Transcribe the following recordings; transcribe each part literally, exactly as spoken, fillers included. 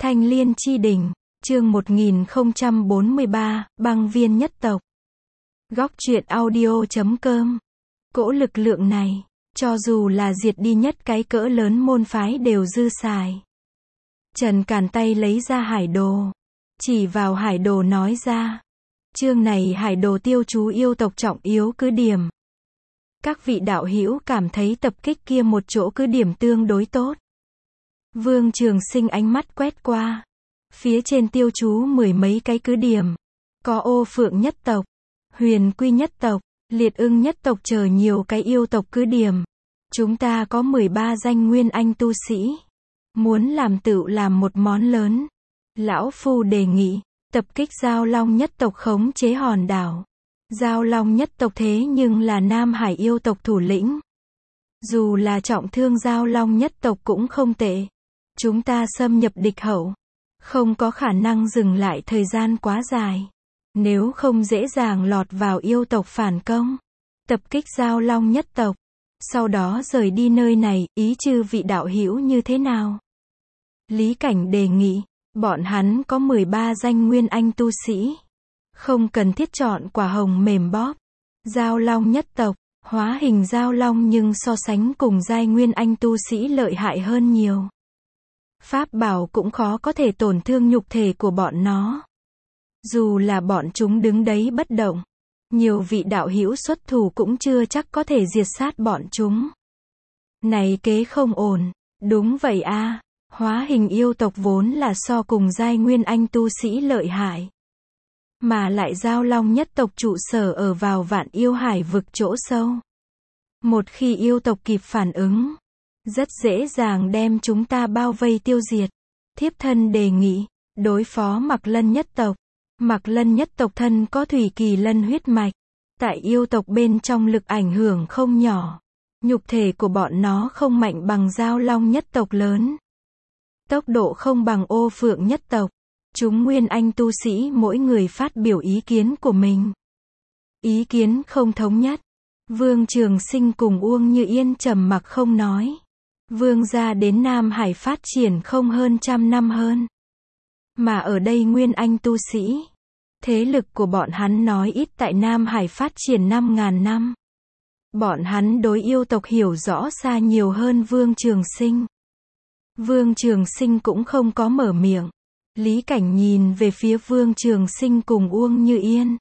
Thanh Liên Chi Đỉnh, chương một nghìn không trăm bốn mươi ba, băng viên nhất tộc. Góc truyện audio chấm com. Cỗ lực lượng này, cho dù là diệt đi nhất cái cỡ lớn môn phái đều dư xài. Trần Càn tay lấy ra hải đồ, chỉ vào hải đồ nói ra. Chương này hải đồ tiêu chú yêu tộc trọng yếu cứ điểm. Các vị đạo hữu cảm thấy tập kích kia một chỗ cứ điểm tương đối tốt. Vương Trường Sinh ánh mắt quét qua. Phía trên tiêu chú mười mấy cái cứ điểm. Có Ô Phượng nhất tộc, Huyền Quy nhất tộc, Liệt Ưng nhất tộc chờ nhiều cái yêu tộc cứ điểm. Chúng ta có mười ba danh nguyên anh tu sĩ. Muốn làm tựu làm một món lớn. Lão Phu đề nghị, tập kích Giao Long nhất tộc khống chế hòn đảo. Giao Long nhất tộc thế nhưng là Nam Hải yêu tộc thủ lĩnh. Dù là trọng thương Giao Long nhất tộc cũng không tệ. Chúng ta xâm nhập địch hậu, không có khả năng dừng lại thời gian quá dài. Nếu không dễ dàng lọt vào yêu tộc phản công. Tập kích Giao Long nhất tộc, sau đó rời đi nơi này, ý chư vị đạo hữu như thế nào? Lý Cảnh đề nghị, bọn hắn có mười ba danh nguyên anh tu sĩ. Không cần thiết chọn quả hồng mềm bóp. Giao Long nhất tộc, hóa hình Giao Long nhưng so sánh cùng giai nguyên anh tu sĩ lợi hại hơn nhiều. Pháp bảo cũng khó có thể tổn thương nhục thể của bọn nó. Dù là bọn chúng đứng đấy bất động, nhiều vị đạo hữu xuất thủ cũng chưa chắc có thể diệt sát bọn chúng. Này kế không ổn. Đúng vậy a, hóa hình yêu tộc vốn là so cùng giai nguyên anh tu sĩ lợi hại. Mà lại Giao Long nhất tộc trụ sở ở vào Vạn Yêu Hải vực chỗ sâu. Một khi yêu tộc kịp phản ứng, rất dễ dàng đem chúng ta bao vây tiêu diệt. Thiếp thân đề nghị, đối phó Mạc Lân nhất tộc. Mạc Lân nhất tộc thân có thủy kỳ lân huyết mạch. Tại yêu tộc bên trong lực ảnh hưởng không nhỏ. Nhục thể của bọn nó không mạnh bằng Giao Long nhất tộc lớn. Tốc độ không bằng Ô Phượng nhất tộc. Chúng nguyên anh tu sĩ mỗi người phát biểu ý kiến của mình. Ý kiến không thống nhất. Vương Trường Sinh cùng Uông Như Yên trầm mặc không nói. Vương gia đến Nam Hải phát triển không hơn trăm năm hơn. Mà ở đây nguyên anh tu sĩ. Thế lực của bọn hắn nói ít tại Nam Hải phát triển năm ngàn năm. Bọn hắn đối yêu tộc hiểu rõ xa nhiều hơn Vương Trường Sinh. Vương Trường Sinh cũng không có mở miệng. Lý Cảnh nhìn về phía Vương Trường Sinh cùng Uông Như Yên.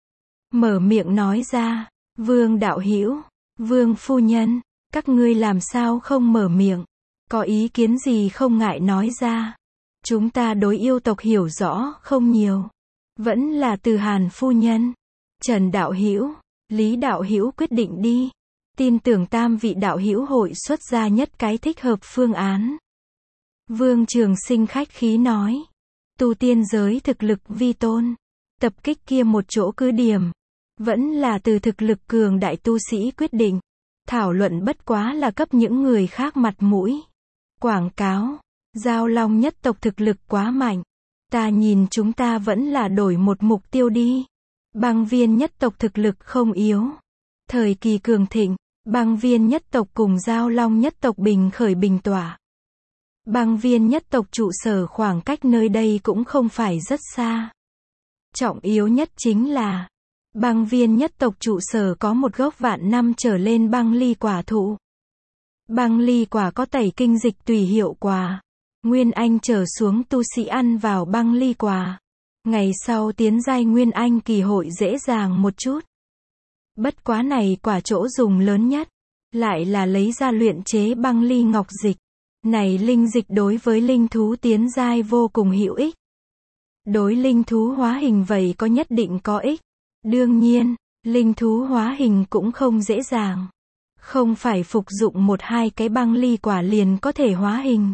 Mở miệng nói ra, Vương đạo hữu, Vương phu nhân, các ngươi làm sao không mở miệng, có ý kiến gì không ngại nói ra. Chúng ta đối yêu tộc hiểu rõ không nhiều. Vẫn là từ Hàn phu nhân, Trần đạo hữu, Lý đạo hữu quyết định đi. Tin tưởng tam vị đạo hữu hội xuất ra nhất cái thích hợp phương án. Vương Trường Sinh khách khí nói. Tu tiên giới thực lực vi tôn. Tập kích kia một chỗ cứ điểm. Vẫn là từ thực lực cường đại tu sĩ quyết định. Thảo luận bất quá là cấp những người khác mặt mũi. Quảng cáo. Giao Long nhất tộc thực lực quá mạnh. Ta nhìn chúng ta vẫn là đổi một mục tiêu đi. Băng viên nhất tộc thực lực không yếu. Thời kỳ cường thịnh, băng viên nhất tộc cùng Giao Long nhất tộc bình khởi bình tỏa. Băng viên nhất tộc trụ sở khoảng cách nơi đây cũng không phải rất xa. Trọng yếu nhất chính là, băng viên nhất tộc trụ sở có một gốc vạn năm trở lên băng ly quả thụ. Băng ly quả có tẩy kinh dịch tùy hiệu quả. Nguyên anh trở xuống tu sĩ ăn vào băng ly quả. Ngày sau tiến giai Nguyên anh kỳ hội dễ dàng một chút. Bất quá này quả chỗ dùng lớn nhất, lại là lấy ra luyện chế băng ly ngọc dịch. Này linh dịch đối với linh thú tiến giai vô cùng hữu ích. Đối linh thú hóa hình vậy có nhất định có ích. Đương nhiên, linh thú hóa hình cũng không dễ dàng. Không phải phục dụng một hai cái băng ly quả liền có thể hóa hình.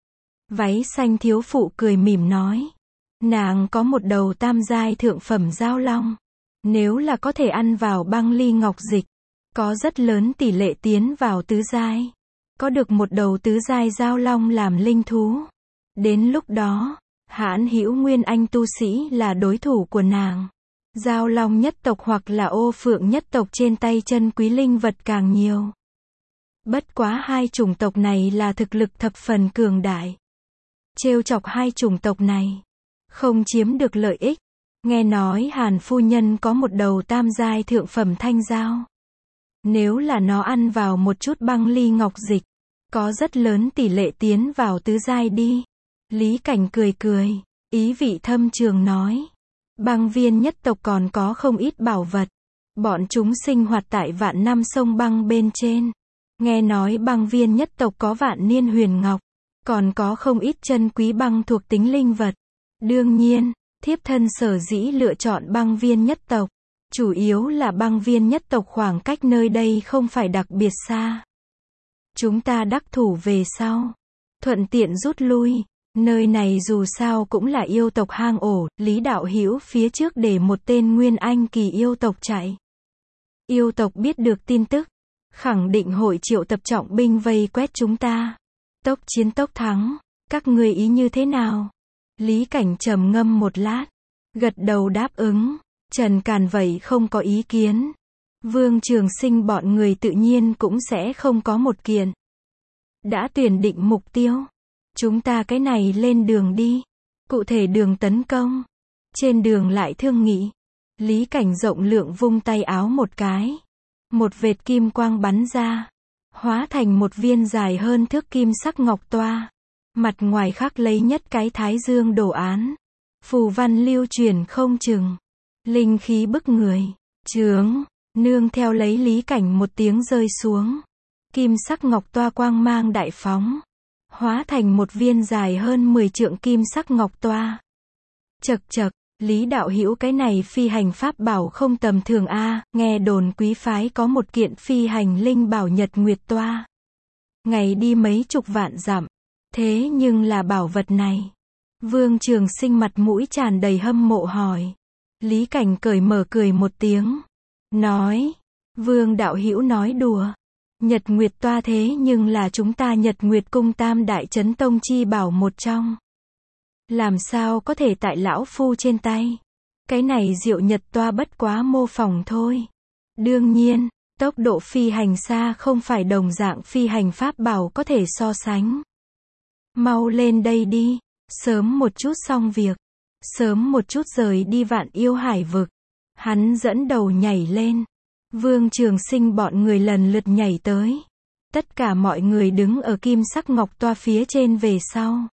Váy xanh thiếu phụ cười mỉm nói. Nàng có một đầu tam giai thượng phẩm Giao Long. Nếu là có thể ăn vào băng ly ngọc dịch, có rất lớn tỷ lệ tiến vào tứ giai. Có được một đầu tứ giai Giao Long làm linh thú. Đến lúc đó, Hãn hữu nguyên anh tu sĩ là đối thủ của nàng. Giao Long nhất tộc hoặc là Ô Phượng nhất tộc trên tay chân quý linh vật càng nhiều. Bất quá hai chủng tộc này là thực lực thập phần cường đại. trêu chọc hai chủng tộc này, không chiếm được lợi ích. Nghe nói Hàn phu nhân có một đầu tam giai thượng phẩm thanh dao. Nếu là nó ăn vào một chút băng ly ngọc dịch, có rất lớn tỷ lệ tiến vào tứ giai đi. Lý Cảnh cười cười, ý vị thâm trường nói. Băng viên nhất tộc còn có không ít bảo vật. Bọn chúng sinh hoạt tại vạn năm sông băng bên trên. Nghe nói băng viên nhất tộc có vạn niên huyền ngọc, còn có không ít chân quý băng thuộc tính linh vật. Đương nhiên, thiếp thân sở dĩ lựa chọn băng viên nhất tộc, chủ yếu là băng viên nhất tộc khoảng cách nơi đây không phải đặc biệt xa. Chúng ta đắc thủ về sau, thuận tiện rút lui. Nơi này dù sao cũng là yêu tộc hang ổ, Lý đạo hữu phía trước để một tên nguyên anh kỳ yêu tộc chạy. Yêu tộc biết được tin tức, khẳng định hội triệu tập trọng binh vây quét chúng ta. Tốc chiến tốc thắng, các người ý như thế nào? Lý Cảnh trầm ngâm một lát, gật đầu đáp ứng. Trần Càn vậy không có ý kiến. Vương Trường Sinh bọn người tự nhiên cũng sẽ không có một kiện. Đã tuyển định mục tiêu, chúng ta cái này lên đường đi. Cụ thể đường tấn công, trên đường lại thương nghị. Lý Cảnh rộng lượng vung tay áo một cái, một vệt kim quang bắn ra, hóa thành một viên dài hơn thước kim sắc ngọc toa. Mặt ngoài khắc lấy nhất cái thái dương đồ án, phù văn lưu truyền không chừng, linh khí bức người. Chướng, nương theo lấy Lý Cảnh một tiếng rơi xuống, kim sắc ngọc toa quang mang đại phóng, hóa thành một viên dài hơn mười trượng kim sắc ngọc toa. Chậc chậc, Lý đạo hữu cái này phi hành pháp bảo không tầm thường a, nghe đồn quý phái có một kiện phi hành linh bảo Nhật Nguyệt toa. Ngày đi mấy chục vạn dặm, thế nhưng là bảo vật này. Vương Trường Sinh mặt mũi tràn đầy hâm mộ hỏi. Lý Cảnh cởi mở cười một tiếng, nói, Vương đạo hữu nói đùa. Nhật Nguyệt toa thế nhưng là chúng ta Nhật Nguyệt cung tam đại chấn tông chi bảo một trong. Làm sao có thể tại lão phu trên tay? Cái này diệu Nhật toa bất quá mô phỏng thôi. Đương nhiên, tốc độ phi hành xa không phải đồng dạng phi hành pháp bảo có thể so sánh. Mau lên đây đi, sớm một chút xong việc, sớm một chút rời đi Vạn Yêu Hải vực. Hắn dẫn đầu nhảy lên. Vương Trường Sinh bọn người lần lượt nhảy tới. Tất cả mọi người đứng ở kim sắc ngọc toa phía trên về sau.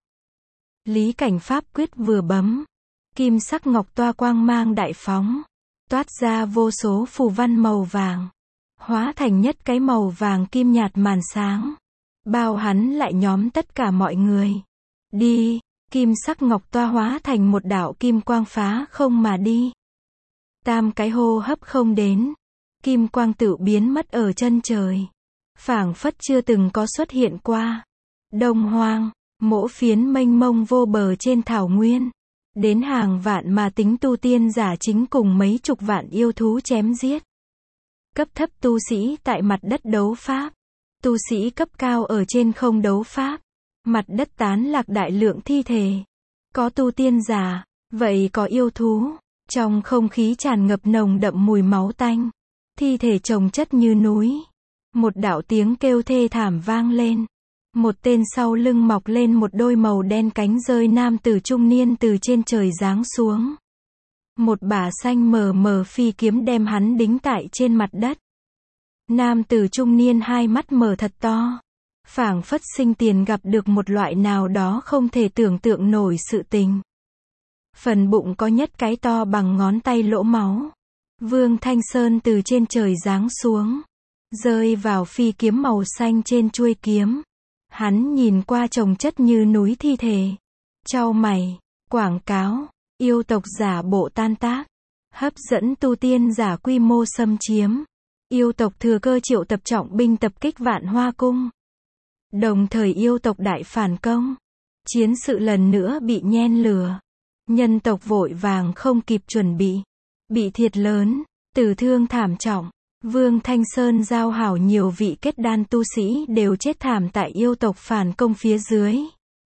Lý Cảnh pháp quyết vừa bấm, kim sắc ngọc toa quang mang đại phóng, toát ra vô số phù văn màu vàng, hóa thành nhất cái màu vàng kim nhạt màn sáng, bao hắn lại nhóm tất cả mọi người. Đi, kim sắc ngọc toa hóa thành một đạo kim quang phá không mà đi. Tam cái hô hấp không đến, kim quang tự biến mất ở chân trời, phảng phất chưa từng có xuất hiện qua. Đông Hoang, mỗ phiến mênh mông vô bờ trên thảo nguyên, đến hàng vạn mà tính tu tiên giả chính cùng mấy chục vạn yêu thú chém giết. Cấp thấp tu sĩ tại mặt đất đấu pháp, tu sĩ cấp cao ở trên không đấu pháp. Mặt đất tán lạc đại lượng thi thể. Có tu tiên giả, vậy có yêu thú. Trong không khí tràn ngập nồng đậm mùi máu tanh, thi thể chồng chất như núi. Một đạo tiếng kêu thê thảm vang lên. Một tên sau lưng mọc lên một đôi màu đen cánh rơi nam tử trung niên từ trên trời giáng xuống. Một bả xanh mờ mờ phi kiếm đem hắn đính tại trên mặt đất. Nam tử trung niên hai mắt mở thật to, phảng phất sinh tiền gặp được một loại nào đó không thể tưởng tượng nổi sự tình. Phần bụng có nhất cái to bằng ngón tay lỗ máu. Vương Thanh Sơn từ trên trời giáng xuống, rơi vào phi kiếm màu xanh trên chuôi kiếm. Hắn nhìn qua chồng chất như núi thi thể, chau mày, quảng cáo, yêu tộc giả bộ tan tác, hấp dẫn tu tiên giả quy mô xâm chiếm. Yêu tộc thừa cơ triệu tập trọng binh tập kích Vạn Hoa Cung. Đồng thời yêu tộc đại phản công. Chiến sự lần nữa bị nhen lửa. Nhân tộc vội vàng không kịp chuẩn bị. Bị thiệt lớn, tử thương thảm trọng. Vương Thanh Sơn giao hảo nhiều vị kết đan tu sĩ đều chết thảm tại yêu tộc phản công phía dưới.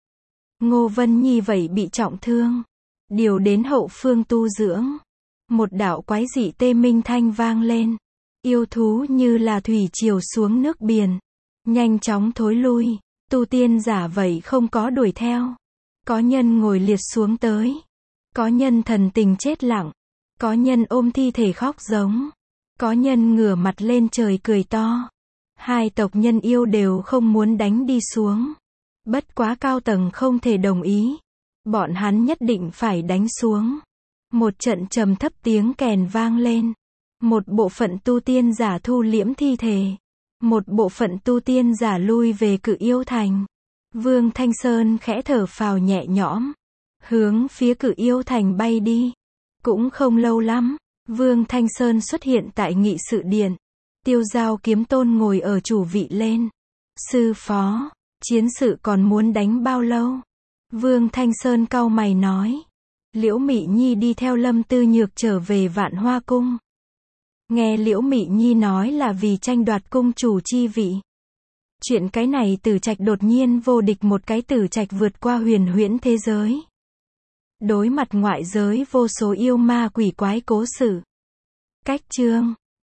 Ngô Vân Nhi vậy bị trọng thương, điều đến hậu phương tu dưỡng. Một đạo quái dị tê minh thanh vang lên. Yêu thú như là thủy triều xuống nước biển, nhanh chóng thối lui. Tu tiên giả vậy không có đuổi theo, Có nhân ngồi liệt xuống tới. Có nhân thần tình chết lặng. Có nhân ôm thi thể khóc giống. Có nhân ngửa mặt lên trời cười to. Hai tộc nhân yêu đều không muốn đánh đi xuống. Bất quá cao tầng không thể đồng ý. Bọn hắn nhất định phải đánh xuống. Một trận trầm thấp tiếng kèn vang lên. Một bộ phận tu tiên giả thu liễm thi thể. Một bộ phận tu tiên giả lui về Cự Yêu Thành. Vương Thanh Sơn khẽ thở phào nhẹ nhõm. Hướng phía Cự Yêu Thành bay đi. Cũng không lâu lắm, Vương Thanh Sơn xuất hiện tại nghị sự điện. Tiêu Giao Kiếm Tôn ngồi ở chủ vị lên. Sư phó, chiến sự còn muốn đánh bao lâu? Vương Thanh Sơn cau mày nói. Liễu Mị Nhi đi theo Lâm Tư Nhược trở về Vạn Hoa Cung. Nghe Liễu Mị Nhi nói là vì tranh đoạt cung chủ chi vị. Chuyện cái này Tử Trạch đột nhiên vô địch một cái Tử Trạch vượt qua huyền huyễn thế giới. Đối mặt ngoại giới vô số yêu ma quỷ quái cố sự. Cách chương